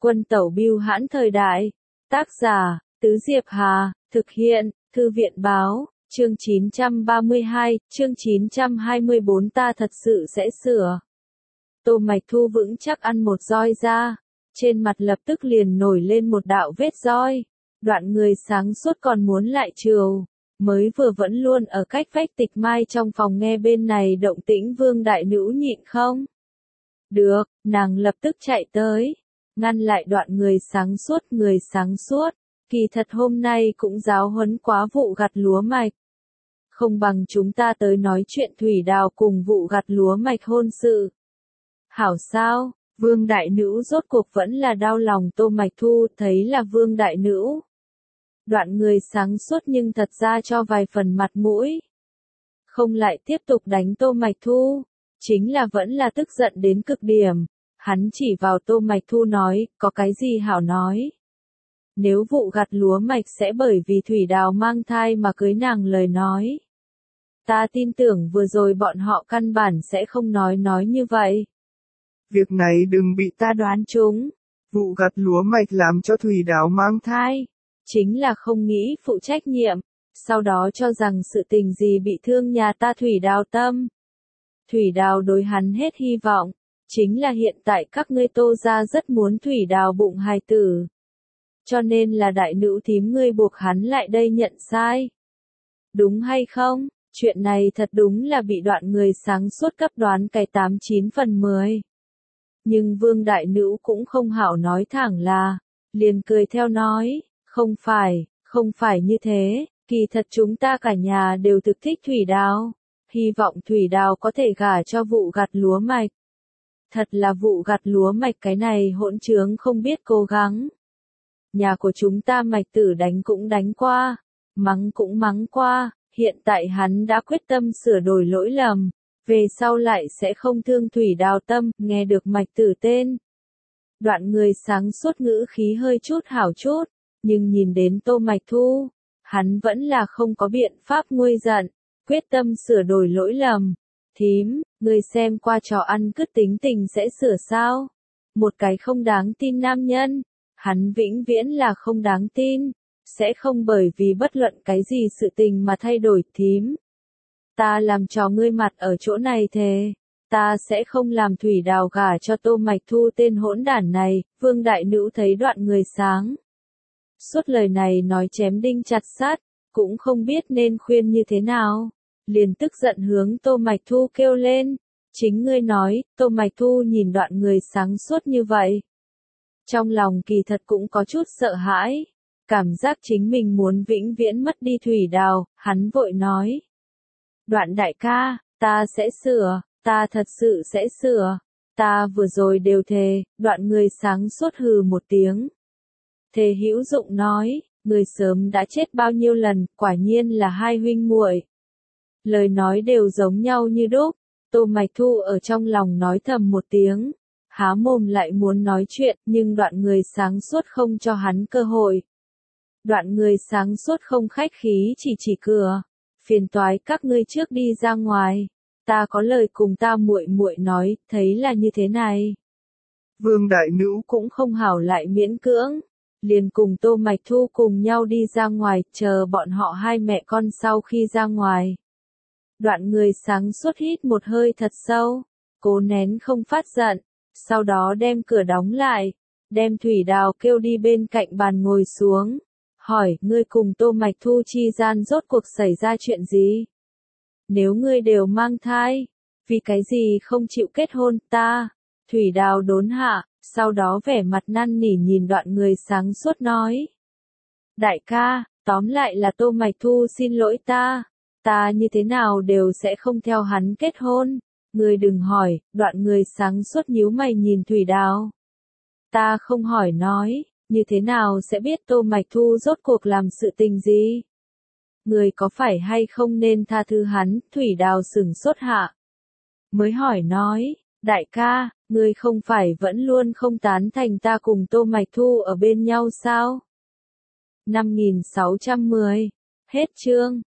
Quân tẩu bưu hãn thời đại. Tác giả, Tứ Diệp Hà, thực hiện, Thư viện báo, chương 932, chương 924 ta thật sự sẽ sửa. Tô Mạch Thu vững chắc ăn một roi ra, trên mặt lập tức liền nổi lên một đạo vết roi. Đoạn người sáng suốt còn muốn lại trừ, mới vừa vẫn luôn ở cách vách Tịch Mai trong phòng nghe bên này động tĩnh Vương đại nữ nhịn không được, nàng lập tức chạy tới, ngăn lại đoạn người sáng suốt, kỳ thật hôm nay cũng giáo huấn quá vụ gặt lúa mạch. Không bằng chúng ta tới nói chuyện Thủy Đào cùng vụ gặt lúa mạch hôn sự. Hảo sao, Vương đại nữ rốt cuộc vẫn là đau lòng Tô Mạch Thu, thấy là Vương đại nữ. Đoạn người sáng suốt nhưng thật ra cho vài phần mặt mũi. Không lại tiếp tục đánh Tô Mạch Thu, chính là vẫn là tức giận đến cực điểm. Hắn chỉ vào Tô Mạch Thu nói, có cái gì hảo nói. Nếu vụ gặt lúa mạch sẽ bởi vì Thủy Đào mang thai mà cưới nàng lời nói. Ta tin tưởng vừa rồi bọn họ căn bản sẽ không nói như vậy. Việc này đừng bị ta đoán trúng. Vụ gặt lúa mạch làm cho Thủy Đào mang thai. Chính là không nghĩ phụ trách nhiệm, sau đó cho rằng sự tình gì bị thương nhà ta Thủy Đào tâm. Thủy Đào đối hắn hết hy vọng, chính là hiện tại các ngươi Tô gia rất muốn Thủy Đào bụng hài tử. Cho nên là đại nữ thím ngươi buộc hắn lại đây nhận sai. Đúng hay không? Chuyện này thật đúng là bị đoạn người sáng suốt cấp đoán cái 89 phần 10. Nhưng Vương đại nữ cũng không hảo nói thẳng là, liền cười theo nói, không phải như thế, kỳ thật chúng ta cả nhà đều thực thích Thủy Đào, hy vọng Thủy Đào có thể gả cho vụ gặt lúa mạch. Thật là vụ gặt lúa mạch cái này hỗn trướng không biết cố gắng. Nhà của chúng ta Mạch tử đánh cũng đánh qua, mắng cũng mắng qua, hiện tại hắn đã quyết tâm sửa đổi lỗi lầm, về sau lại sẽ không thương Thủy Đào tâm, nghe được Mạch tử tên. Đoạn người sáng suốt ngữ khí hơi chút hảo chút, nhưng nhìn đến Tô Mạch Thu, hắn vẫn là không có biện pháp nguôi giận, quyết tâm sửa đổi lỗi lầm. Thím, người xem qua trò ăn cứt tính tình sẽ sửa sao? Một cái không đáng tin nam nhân, hắn vĩnh viễn là không đáng tin, sẽ không bởi vì bất luận cái gì sự tình mà thay đổi. Thím, ta làm trò ngươi mặt ở chỗ này thề, ta sẽ không làm Thủy Đào gả cho Tô Mạch Thu tên hỗn đản này. Vương đại nữ thấy đoạn người sáng suốt lời này nói chém đinh chặt sắt, cũng không biết nên khuyên như thế nào, liền tức giận hướng Tô Mạch Thu kêu lên, chính ngươi nói. Tô Mạch Thu nhìn đoạn người sáng suốt như vậy, trong lòng kỳ thật cũng có chút sợ hãi, cảm giác chính mình muốn vĩnh viễn mất đi Thủy Đào. Hắn vội nói, Đoạn đại ca, ta sẽ sửa, ta thật sự sẽ sửa, ta vừa rồi đều thề. Đoạn người sáng suốt hừ một tiếng, thề hữu dụng nói, người sớm đã chết bao nhiêu lần, quả nhiên là hai huynh muội. Lời nói đều giống nhau như đúc. Tô Mạch Thu ở trong lòng nói thầm một tiếng, há mồm lại muốn nói chuyện, nhưng đoạn người sáng suốt không cho hắn cơ hội. Đoạn người sáng suốt không khách khí chỉ cửa, phiền toái các ngươi trước đi ra ngoài, ta có lời cùng ta muội muội nói, thấy là như thế này. Vương đại nữ cũng không hảo lại miễn cưỡng, liền cùng Tô Mạch Thu cùng nhau đi ra ngoài, chờ bọn họ hai mẹ con sau khi ra ngoài. Đoạn người sáng suốt hít một hơi thật sâu, cố nén không phát giận, sau đó đem cửa đóng lại, đem Thủy Đào kêu đi bên cạnh bàn ngồi xuống, hỏi, ngươi cùng Tô Mạch Thu chi gian rốt cuộc xảy ra chuyện gì? Nếu ngươi đều mang thai, vì cái gì không chịu kết hôn? Ta, Thủy Đào đốn hạ, sau đó vẻ mặt năn nỉ nhìn đoạn người sáng suốt nói, đại ca, tóm lại là Tô Mạch Thu xin lỗi ta như thế nào đều sẽ không theo hắn kết hôn. Ngươi đừng hỏi. Đoạn người sáng suốt nhíu mày nhìn Thủy Đào. Ta không hỏi nói, như thế nào sẽ biết Tô Mạch Thu rốt cuộc làm sự tình gì? Ngươi có phải hay không nên tha thứ hắn? Thủy Đào sửng sốt hạ, mới hỏi nói, đại ca, ngươi không phải vẫn luôn không tán thành ta cùng Tô Mạch Thu ở bên nhau sao? 5610, hết chương.